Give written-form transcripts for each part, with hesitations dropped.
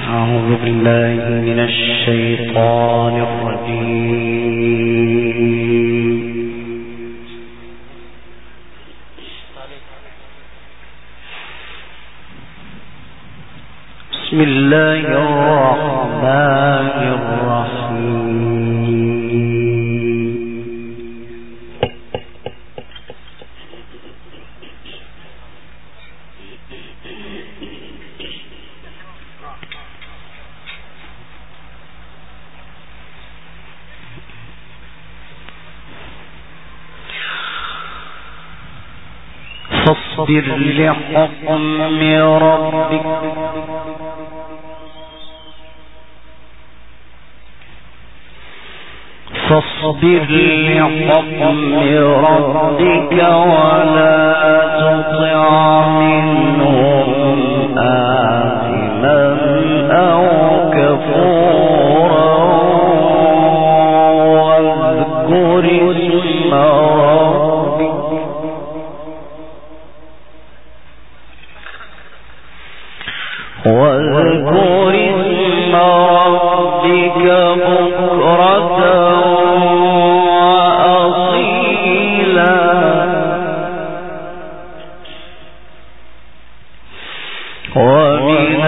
أعوذ بالله من الشيطان الرجيم. بسم الله الرحمن الرحيم. فاصبر لحكم ربك ولا تطع منهم آثما أو كفورا واذكر اسم ربك بكرة وأصيلا ومن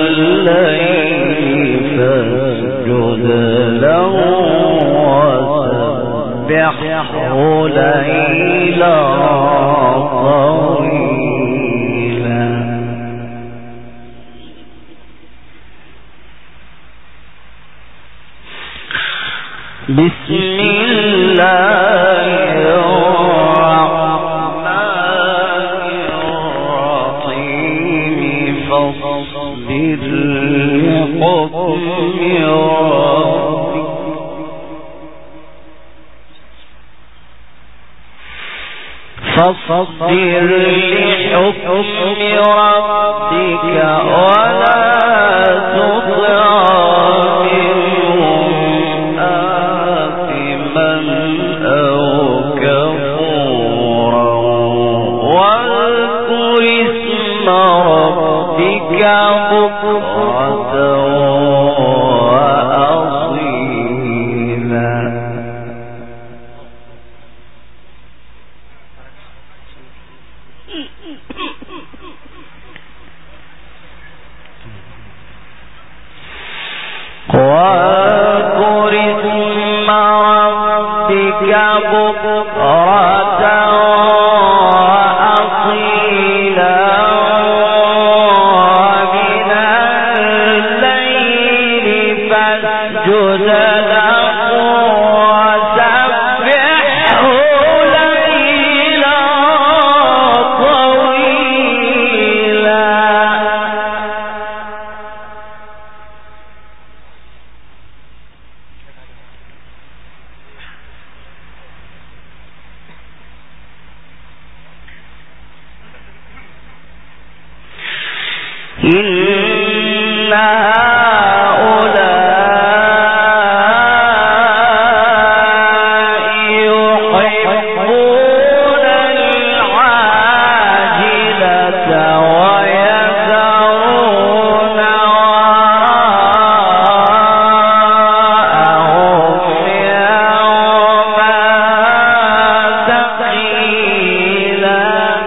الليل فاسجد له وسبحه ليلا طويلا. بسم الله الرحمن الرحيم. فاصبر لحكم ربك ولا تطع بكرة وأصيلا. واذكر اسم ربك بكرة إن هؤلاء يحبون العاجلة ويذرون وراءهم يوما ثقيلا.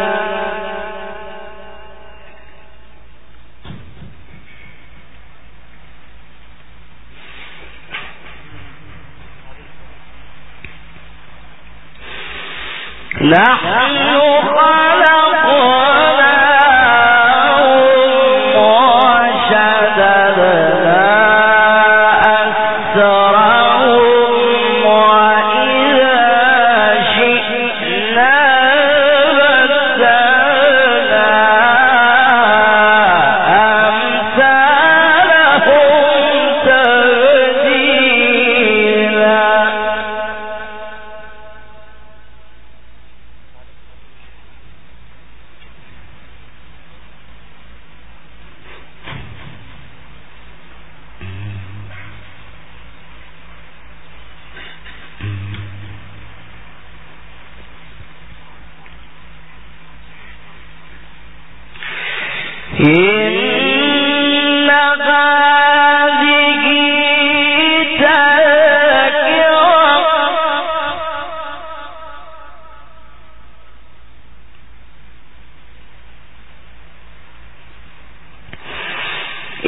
نحن خلقناهم وشددنا أسرهم وإذا شئنا بدلنا أمثالهم تبديلا. إن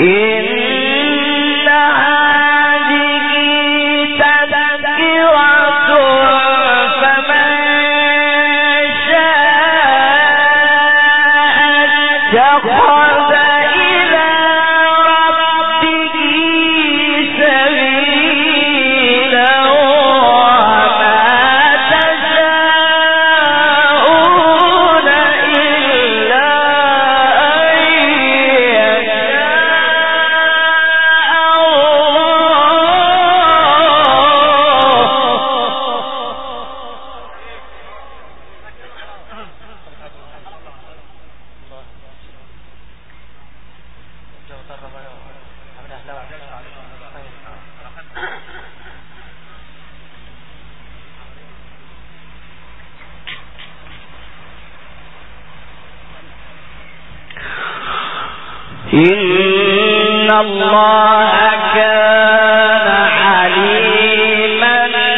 إن الله كان عليما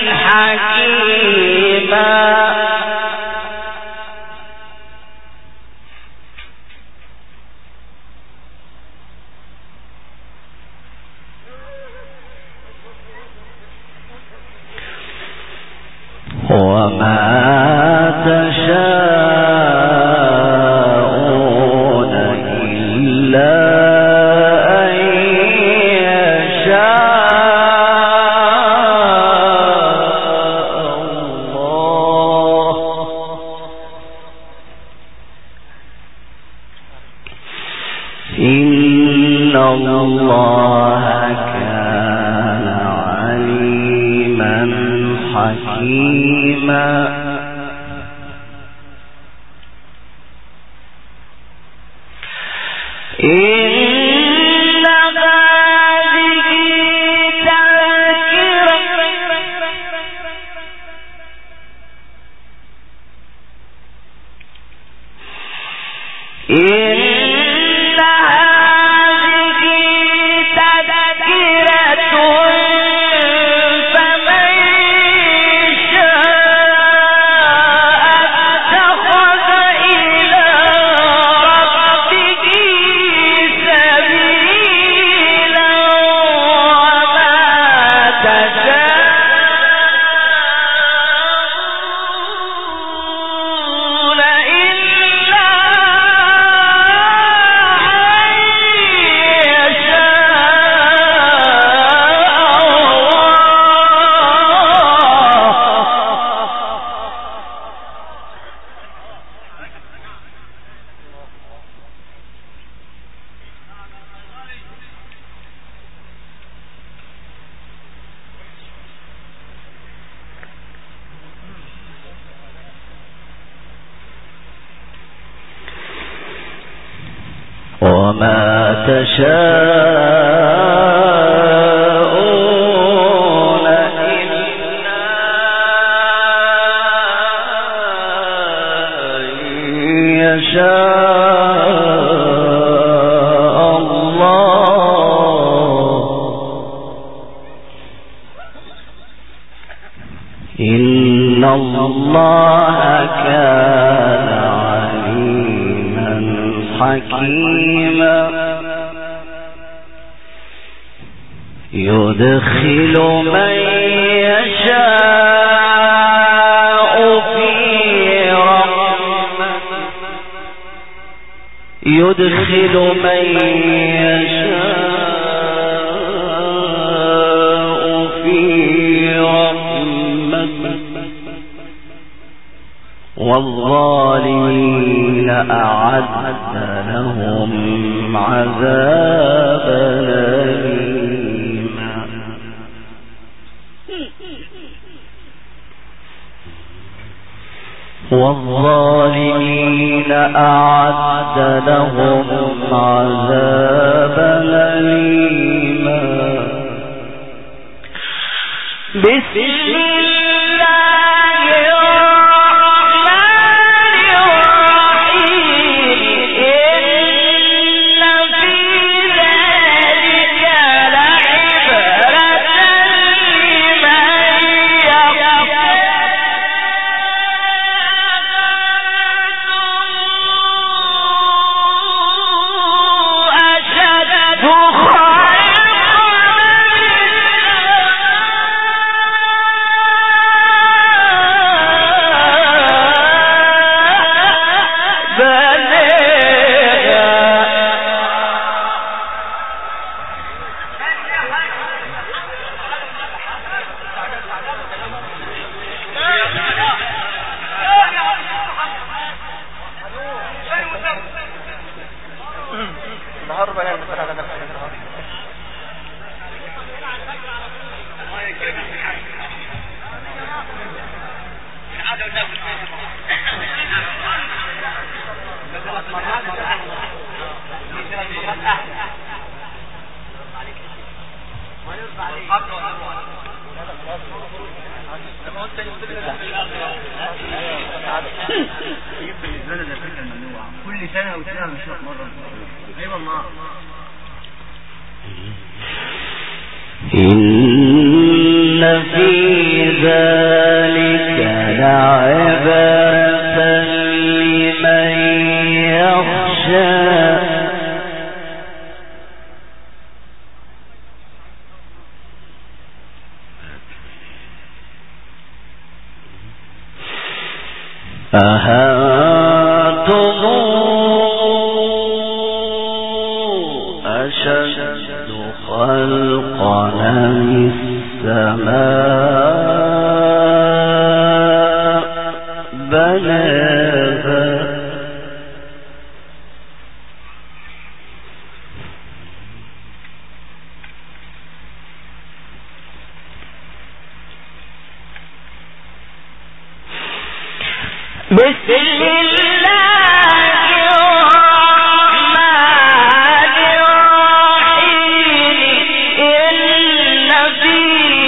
حكيما وما تشاءون إلا أن يشاء الله إن الله كان عليما حكيما وما تشاءون إلا أن يشاء الله إن الله كان حكيما يدخل من يشاء في رحمته يدخل من يشاء في رحمته والظالمين أعد لهم عذابا أليما والظالمين أعد لهم عذابا أليما بسم الله كل سنة وسنة مش مرة. أيوة والله. إن في ذلك لعبرة لمن يخشى أهانتم أشد خلقا من السماء بناها بسم الله الرحمن الرحيم إن في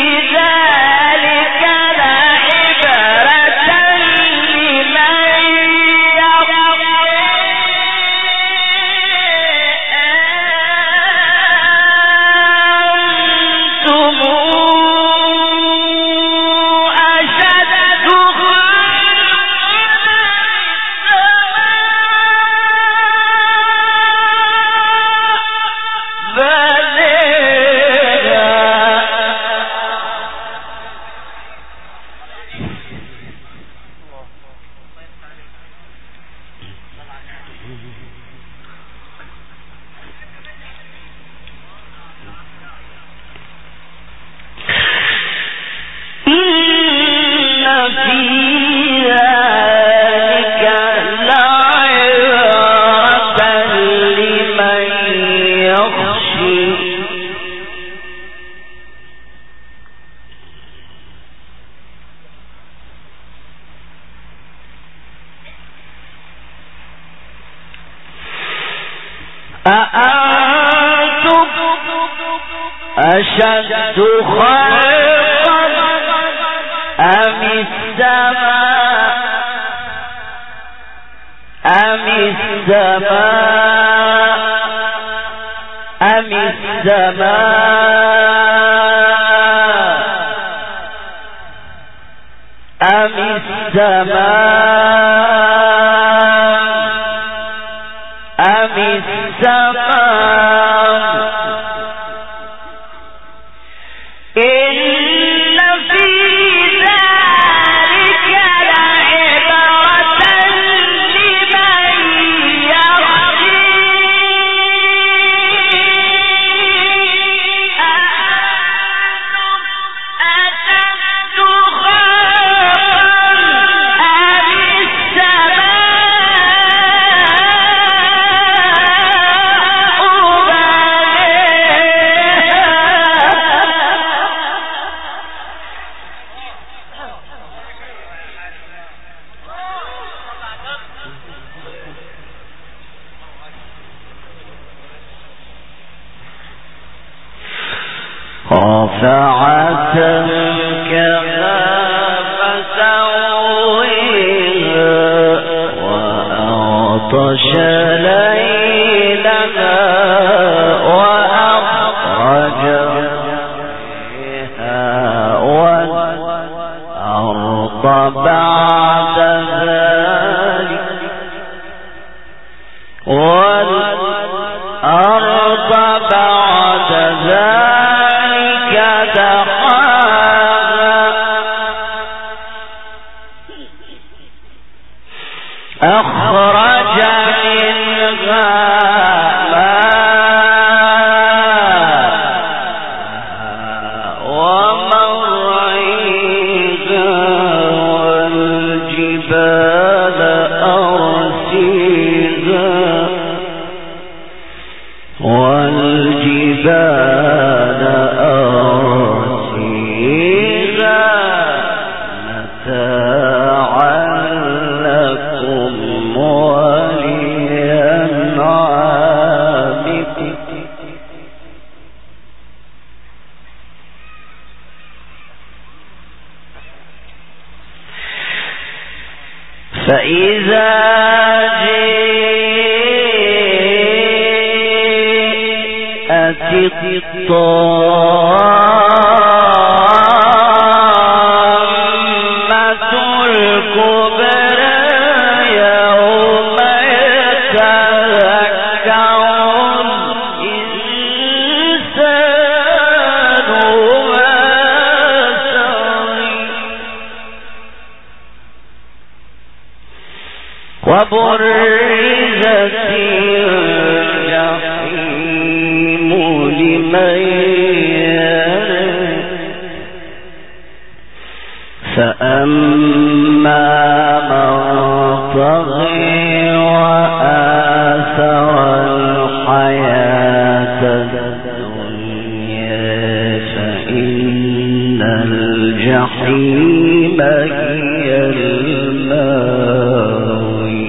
ذلك لعبرة لمن أأنتم أشد خلقا أم السماء أم رفع سمكها فسويها وأغطش ليلها وأخرج فيها والأرض بعد ذلك أخرج منها ماءها ومرعيها والجبال أرسيها والجبال أرسيها متاعا لكم ولأنعامكم فإذا جاءت الطامة الكبرى يوم يتذكر الإنسان ما سعى وبرزت الجحيم لمن يرى فأما من طغى وآثر الحياة الدنيا فإن الجحيم هي المأوى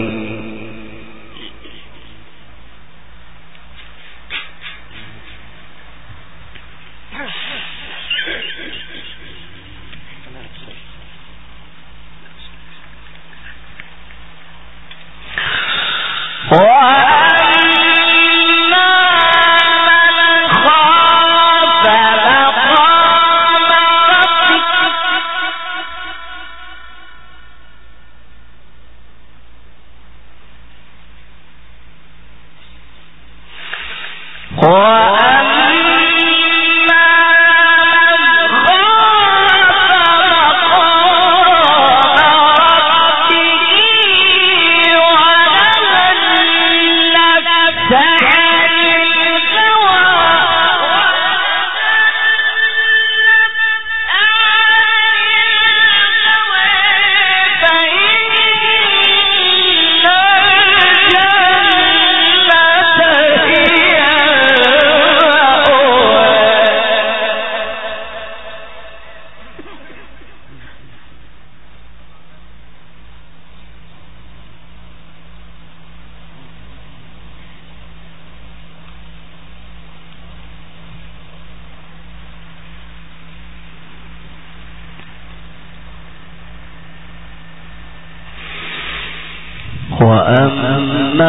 وأما من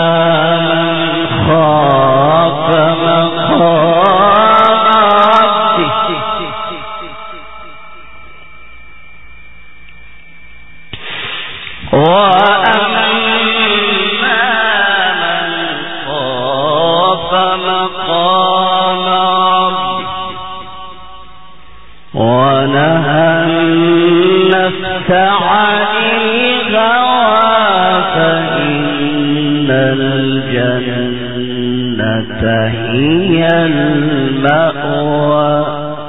خاف مقام ربه ونهى النفس عن الهوى فإن الجنة هي المأوى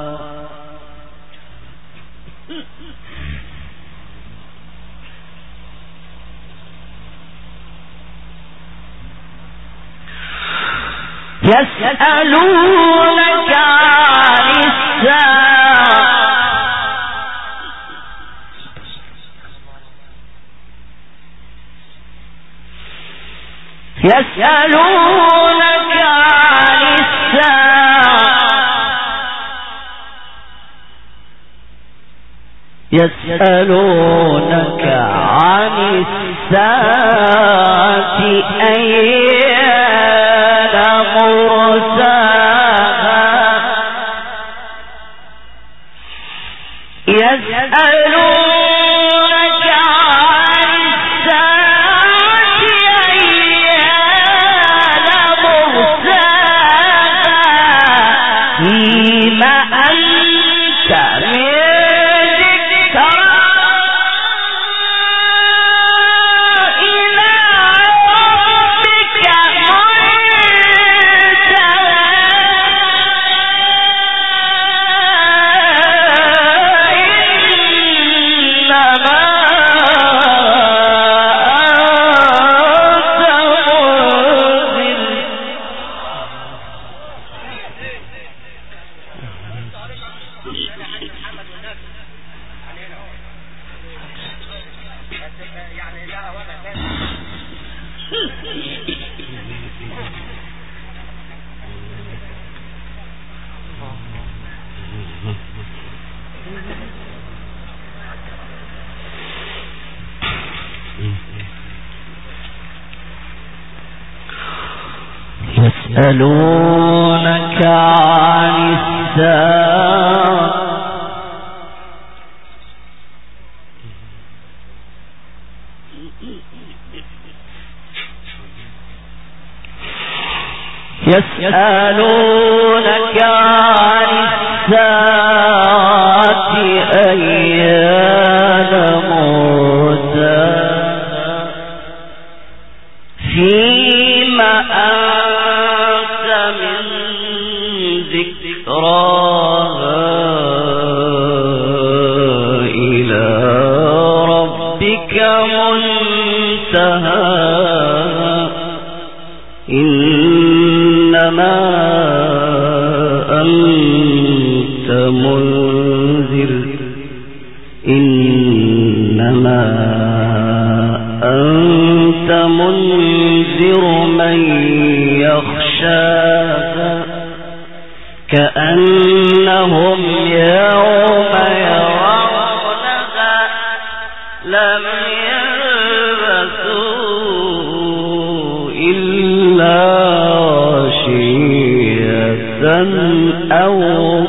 يسألونك عن الساعة يسألونك عن الساعة يسألونك عن الساعة أيان مرساها يسألونك عن الساعة أيان مرساها فيما أنت من ذكرها إلى ربك يسألونك عن الساعة يسألونك عن الساعة أيان مرساها فيما أنت من ذكراها إلى ربك منتهاها إنما أنت منذر إنما أنت منذر من يخشاها كأنهم يوم يرونها لم يلبثوا إلا عشية أو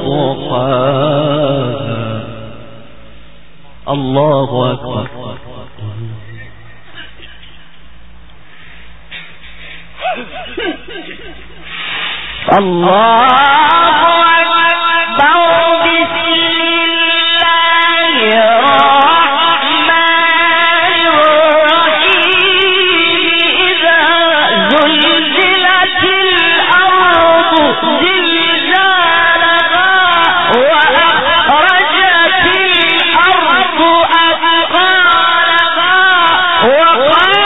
ضحاها. الله أكبر. الله أكبر. بسم الله الرحمن الرحيم. إذا زلزلت الأرض زلزالها وأخرجت الأرض أثقالها وقال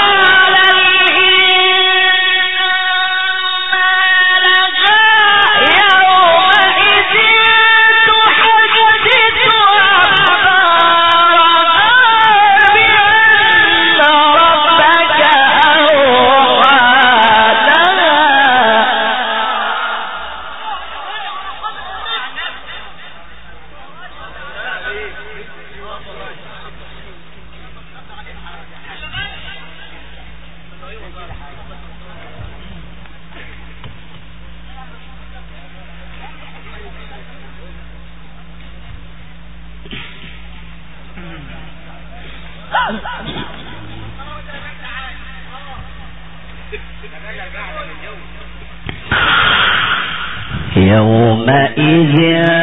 يومئذ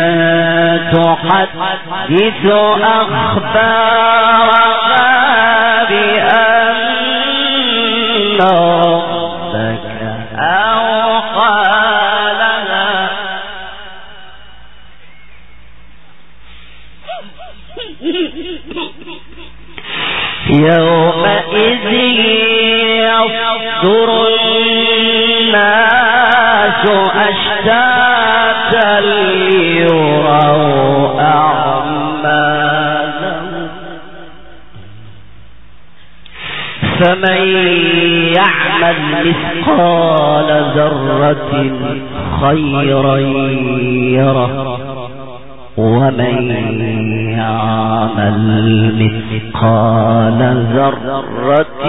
تحدث أخبارها بأن ربك أوحى لها. يومئذ يصدر الناس أشتاتا ليروا أعمالهم فمن يعمل مثقال ذرة خيرا يره ومن يعمل مثقال ذرة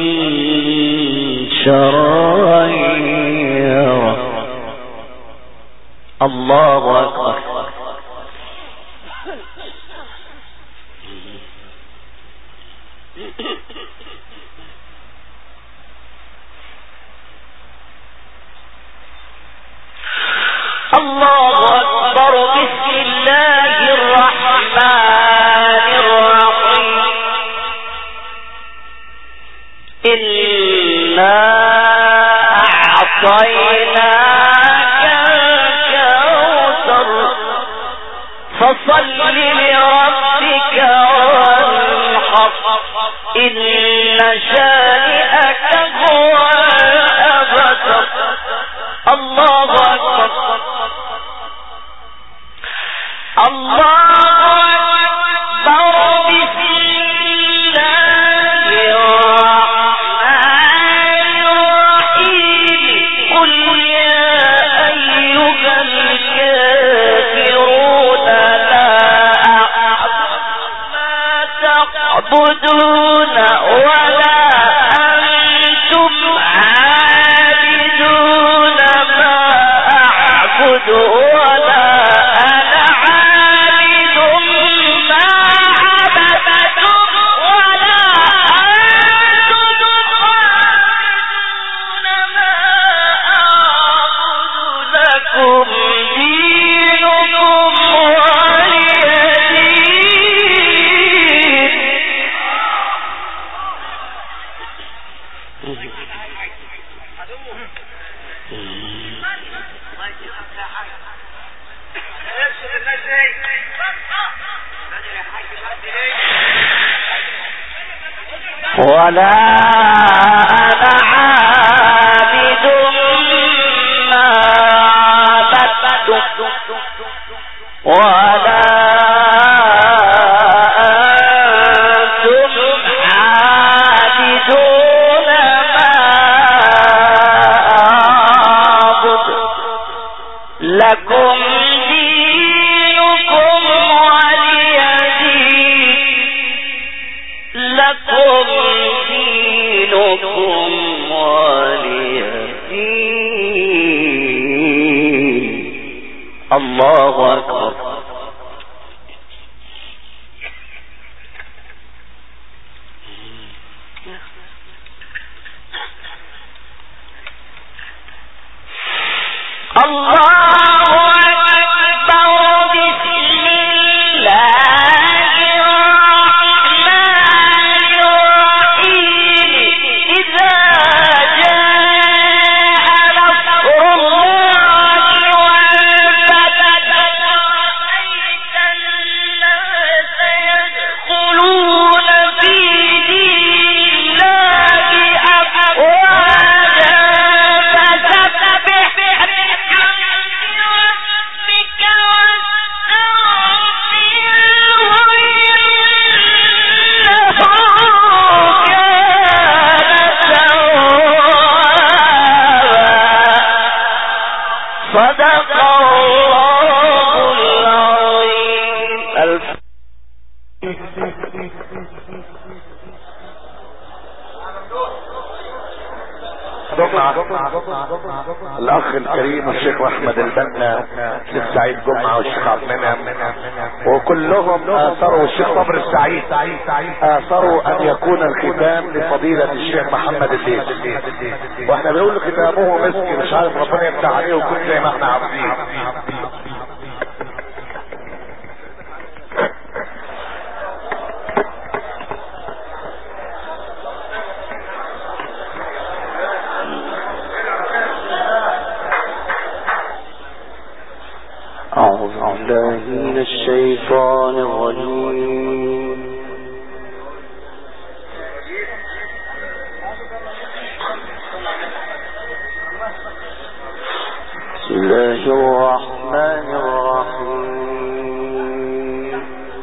شرا يره. الله أكبر. الله أكبر. بسم الله الرحمن الرحيم. إنا أعطيناك الكوثر فصل لربك وانحر إن شانئك هو الأبتر. الله أكبر. الله أكبر. بسم الله الرحمن الرحيم. قل يا أيها الكافرون لا أعبد ما تعبدون ولا ولا أنا عابد ما عبدتم ولا أنتم عابدون ما أعبد لكم دينكم ولي دين لكم دينكم ولي دين. الله أكبر. الاخ الكريم الشيخ احمد البنا، الشيخ سعيد جمعه والشيخ عبد المنعم، وكلهم اثروا الشيخ صبر السعيد اثروا ان يكون الختام لفضيله الشيخ محمد الليث، واحنا بنقول ختامه مسك، مش عارف ربنا يفتح عليه ويكون زي ما احنا عارفين. أعوذ بالله من الشيطان الرجيم. بسم الله الرحمن الرحيم.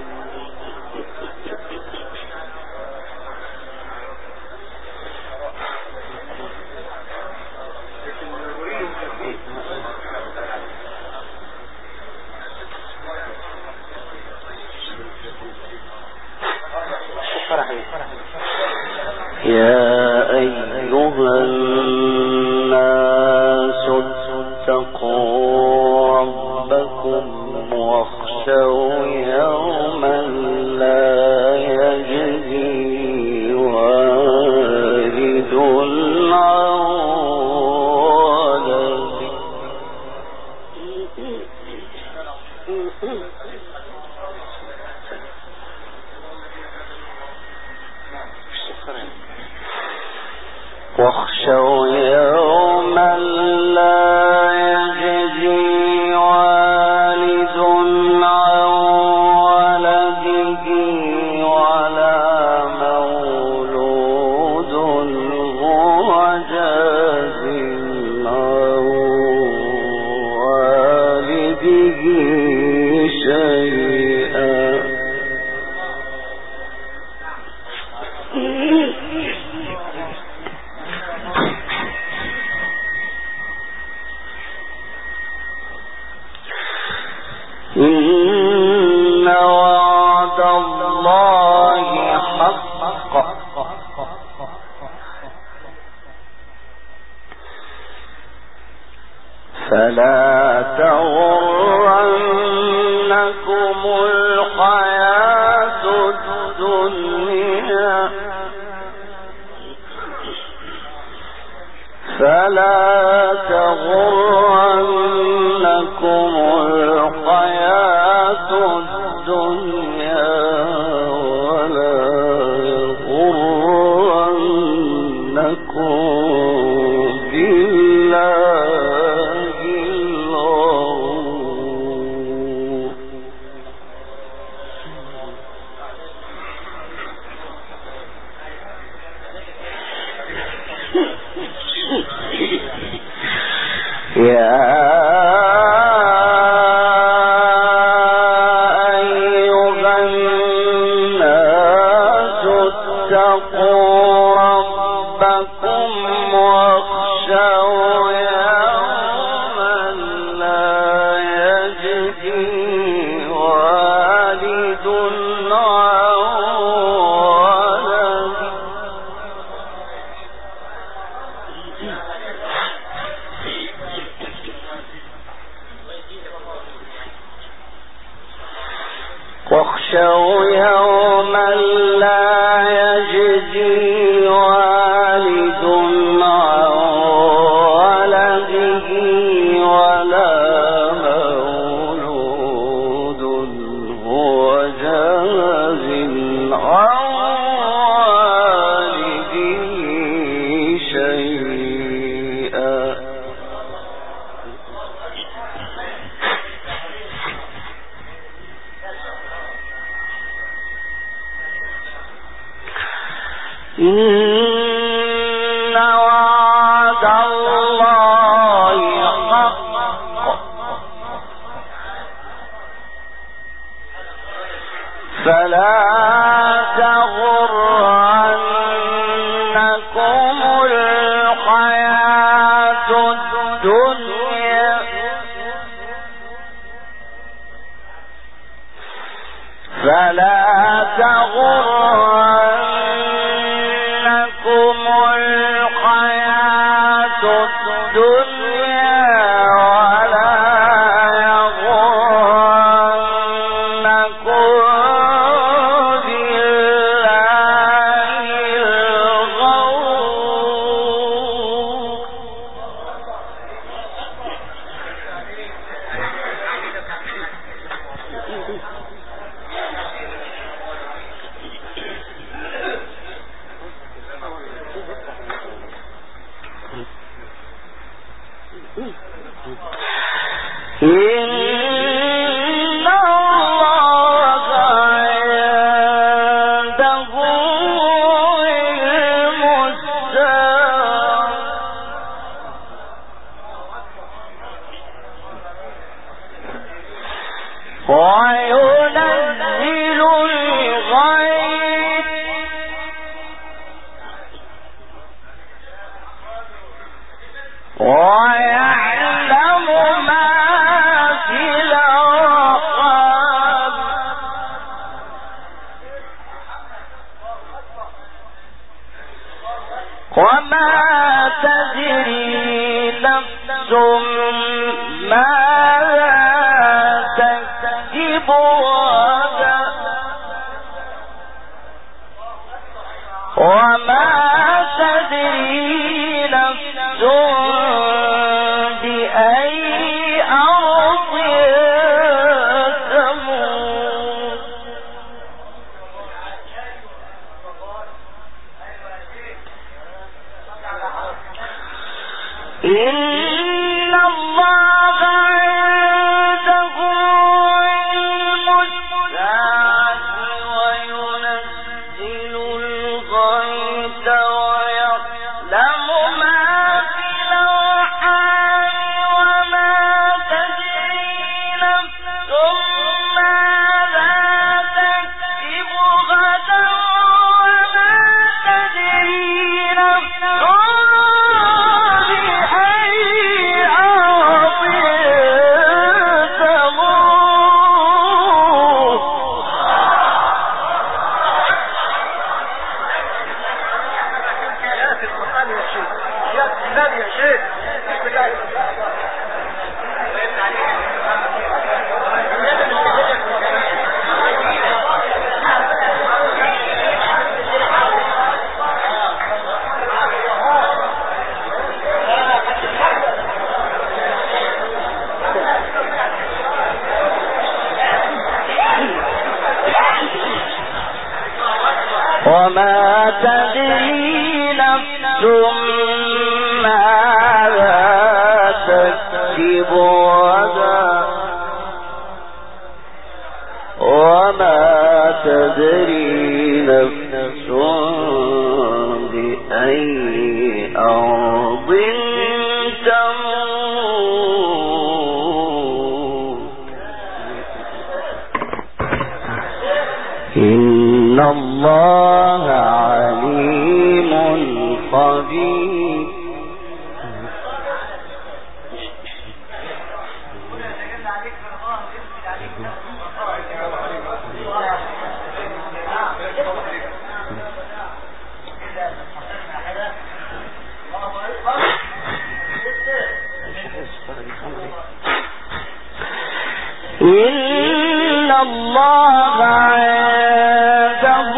يا أيها الناس اتقوا ربكم واخشوا يوما لا يجزي والد عن ولده واخشوا يوما لا يجزي والد عن ولده ولا مولود هو جاز عن والده شيئا. إن وعد الله حق فلا تغرنكم الحياة الدنيا فلا تغرنكم الحياة الدنيا ولا يغرنكم بالله الغرور يا أيها الناس اتقوا ربكم واخشوا يوما لا يجزي والد عن ولده واخشوا يوما لا يجزي والد عن ولده ولا مولود هو جاز عن والده شيئا إن وعد الله حق فلا تغرنكم الحياة الدنيا فلا تغرنكم الحياة الدنيا ولا يغرنكم بالله الغرور إن الله عنده علم الساعة وينزل الغيث ويعلم ما في الأرحام وما تدري نفس ماذا تكسب غدا وما تدري نفس بأي أرض تموت إن الله عنده علم وما تدري نفس ماذا تكسب غدا وما تدري نفس بأي أرض تموت إن الله عليم خبير. إن الله عنده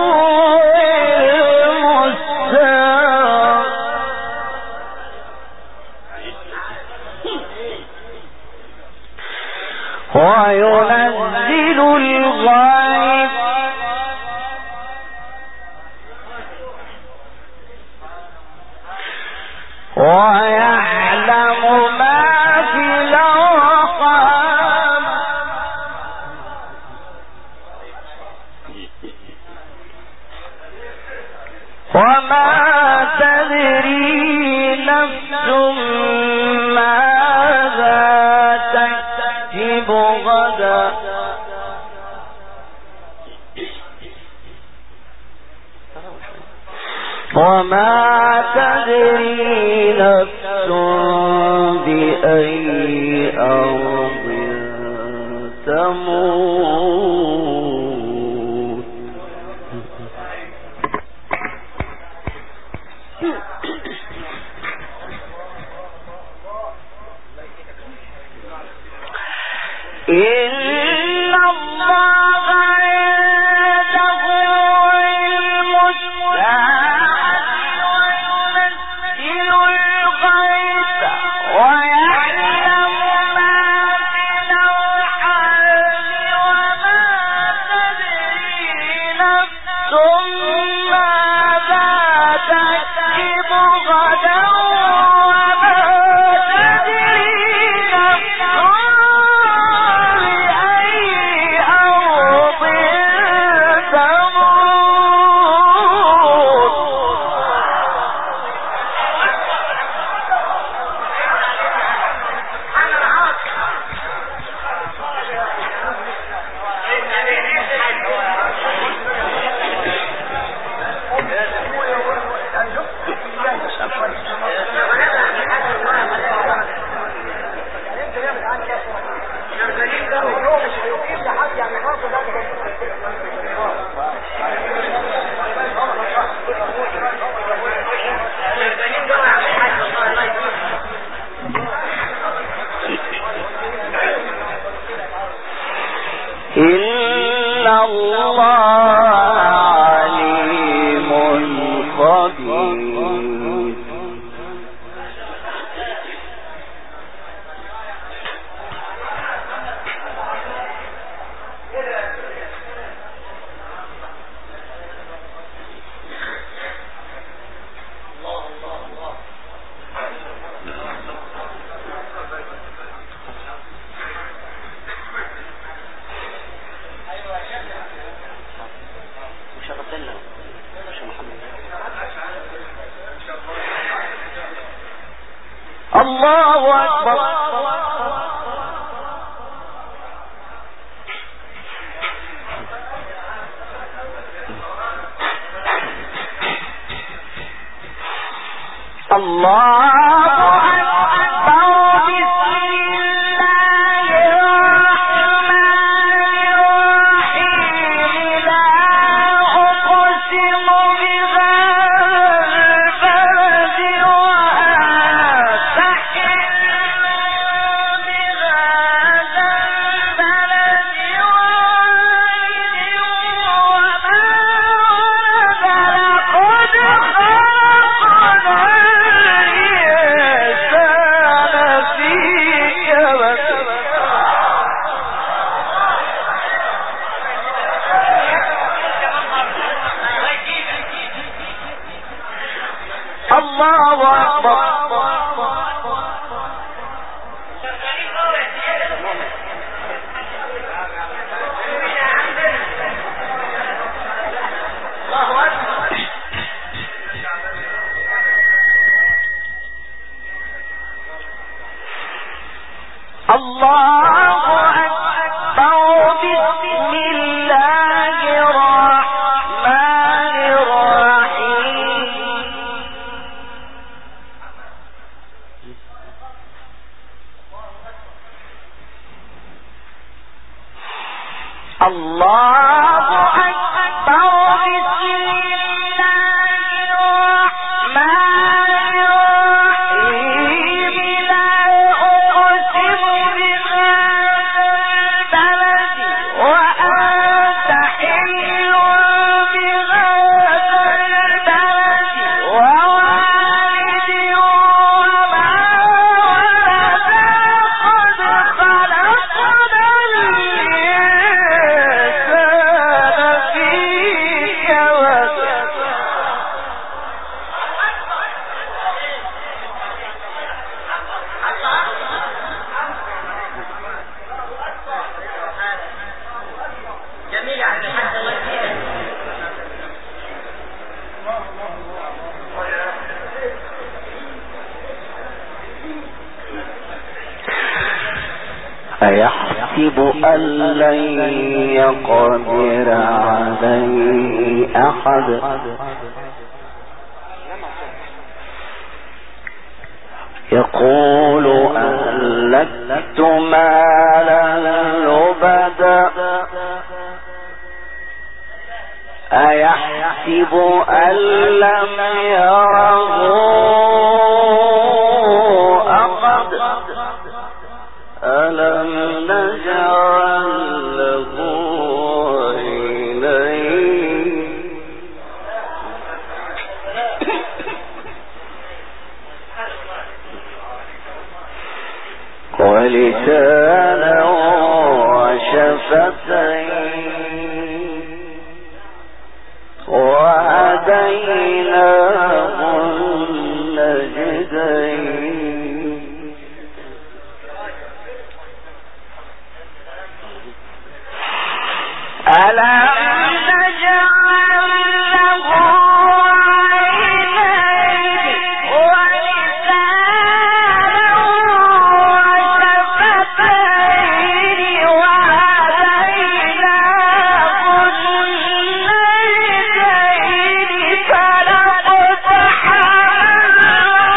علم الساعة وينزل الغيث ويعلم ما في الأرحام وما تدري نفس ماذا تكسب غدا وما تدري نفس بأي أرض تموت. إن الله عنده علم الساعة وينزل الغيث ويعلم ما في الأرحام وما تدري نفس ماذا تكسب غدا وما تدري نفس إن الله عليم خبير. أيحسب أن لن يقدر عليه أحد يقول أهلكت مالا لبدا أيحسب أن لم يره أحد ألم نجعل له عينين ولسانا وشفتين وهديناه النجدين ألم نجعل له عينين ولسانا وشفتين وهديناه النجدين فلاقتحم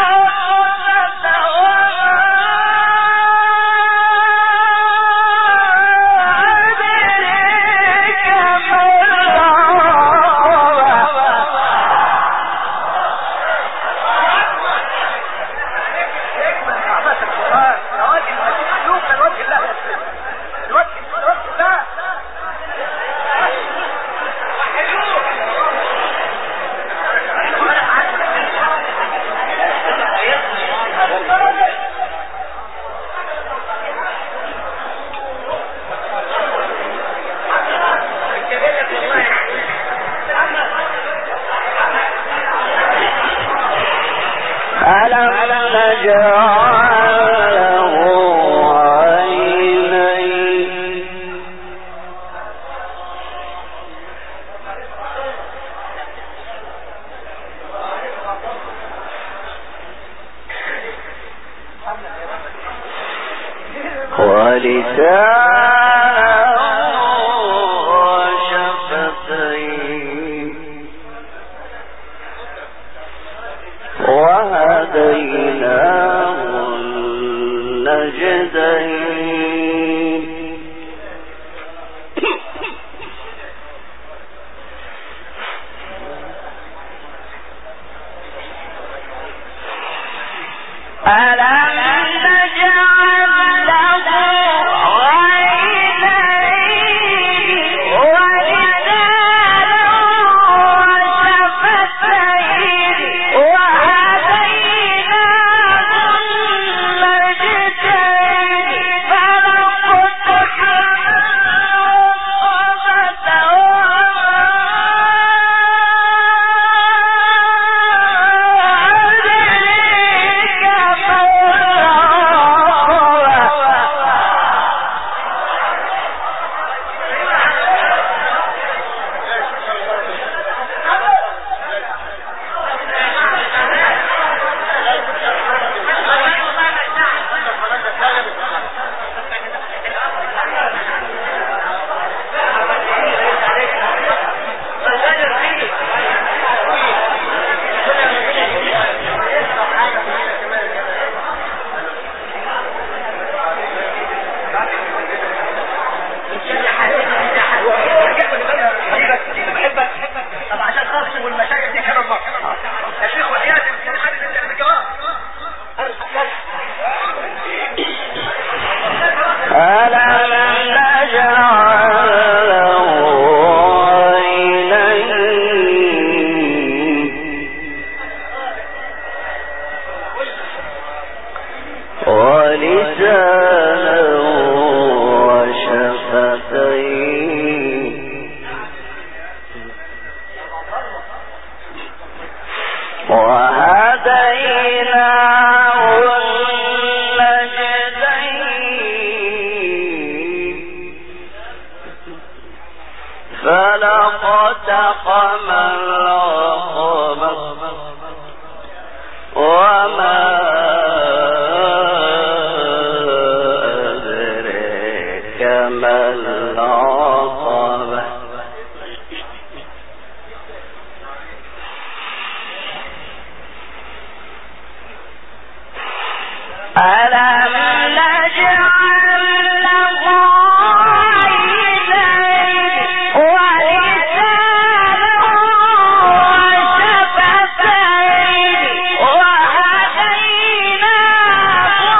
وهديناه النجدين ألم نجعل له عينين فلقتحم العقبة وما أدريك ما العقبة ألم نجعل له عينين ولسانا وشفتين وهديناه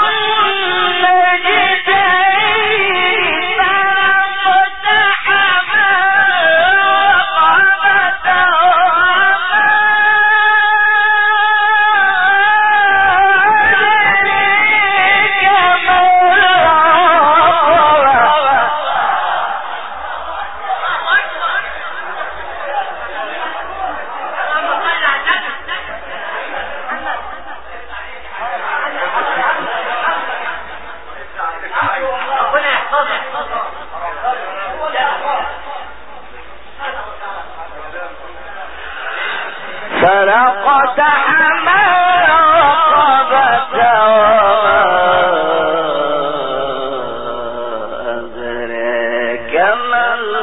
النجدين فلاقتحم العقبة فلقتحم العقبة وما أدريك ما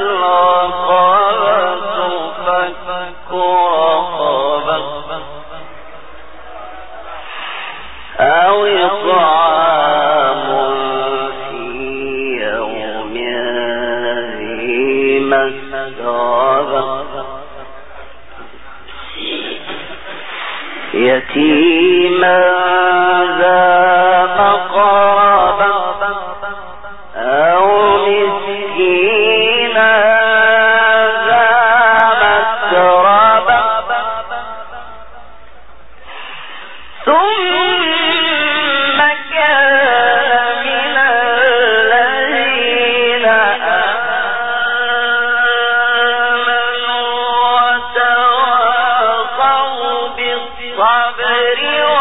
العقبة فك رقبة أو إطعام في يوم ذي مسغبة يتيما ذا مقربة أو مسكينا ذا متربة ثم كان من الذين آمنوا وتواصوا بالصبر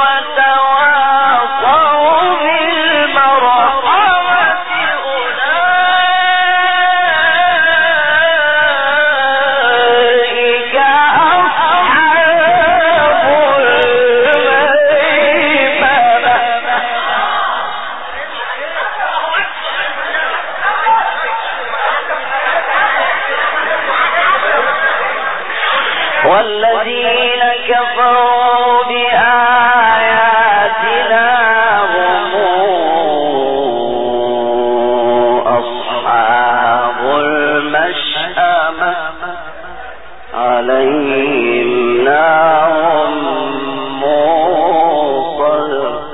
وتواصوا بالمرحمة أولئك أصحاب الميمنة والذين كفروا بآياتنا هم أصحاب المشأمة عليهم نار موصدة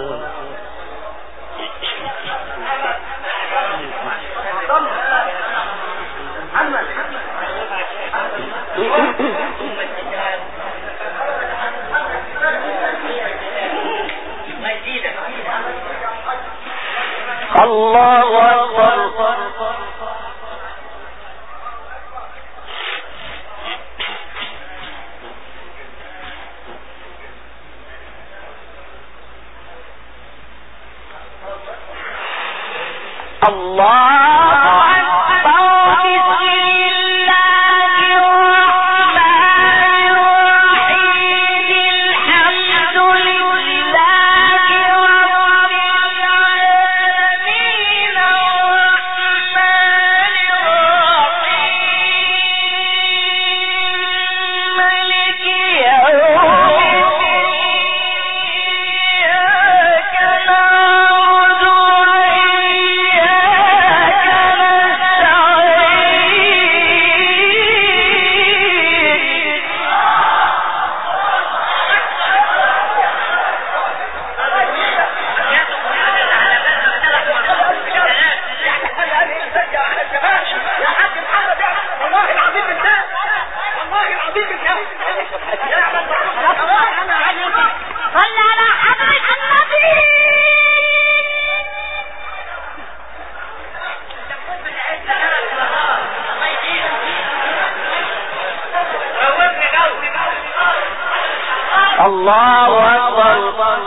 الله أكبر الله أكبر بسم الله الرحمن الرحيم الحمد لله رب العالمين الرحمن الرحيم مالك يوم إياك نعبد وإياك الله أكبر.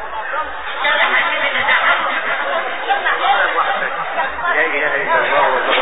لا إله إلا الله.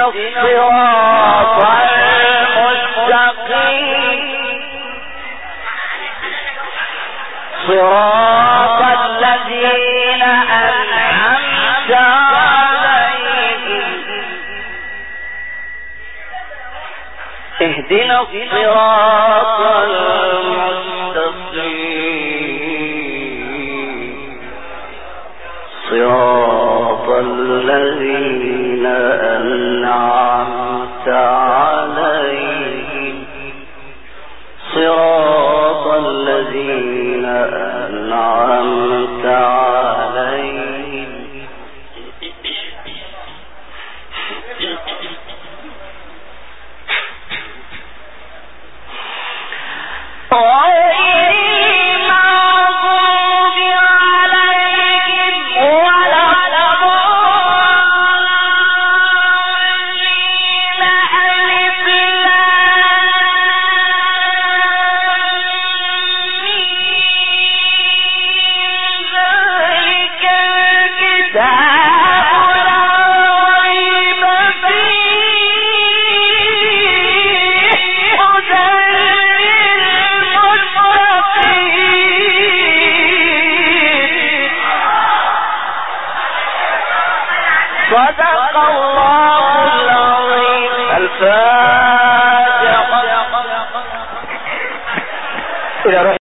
الصراط المستقيم صراط الذين أنعمت عليهم اهدنا الصراط المستقيم صراط الذين أنعمت عليهم صراط الذين أنعمت عليهم صدق الله العظيم. الفاتحة.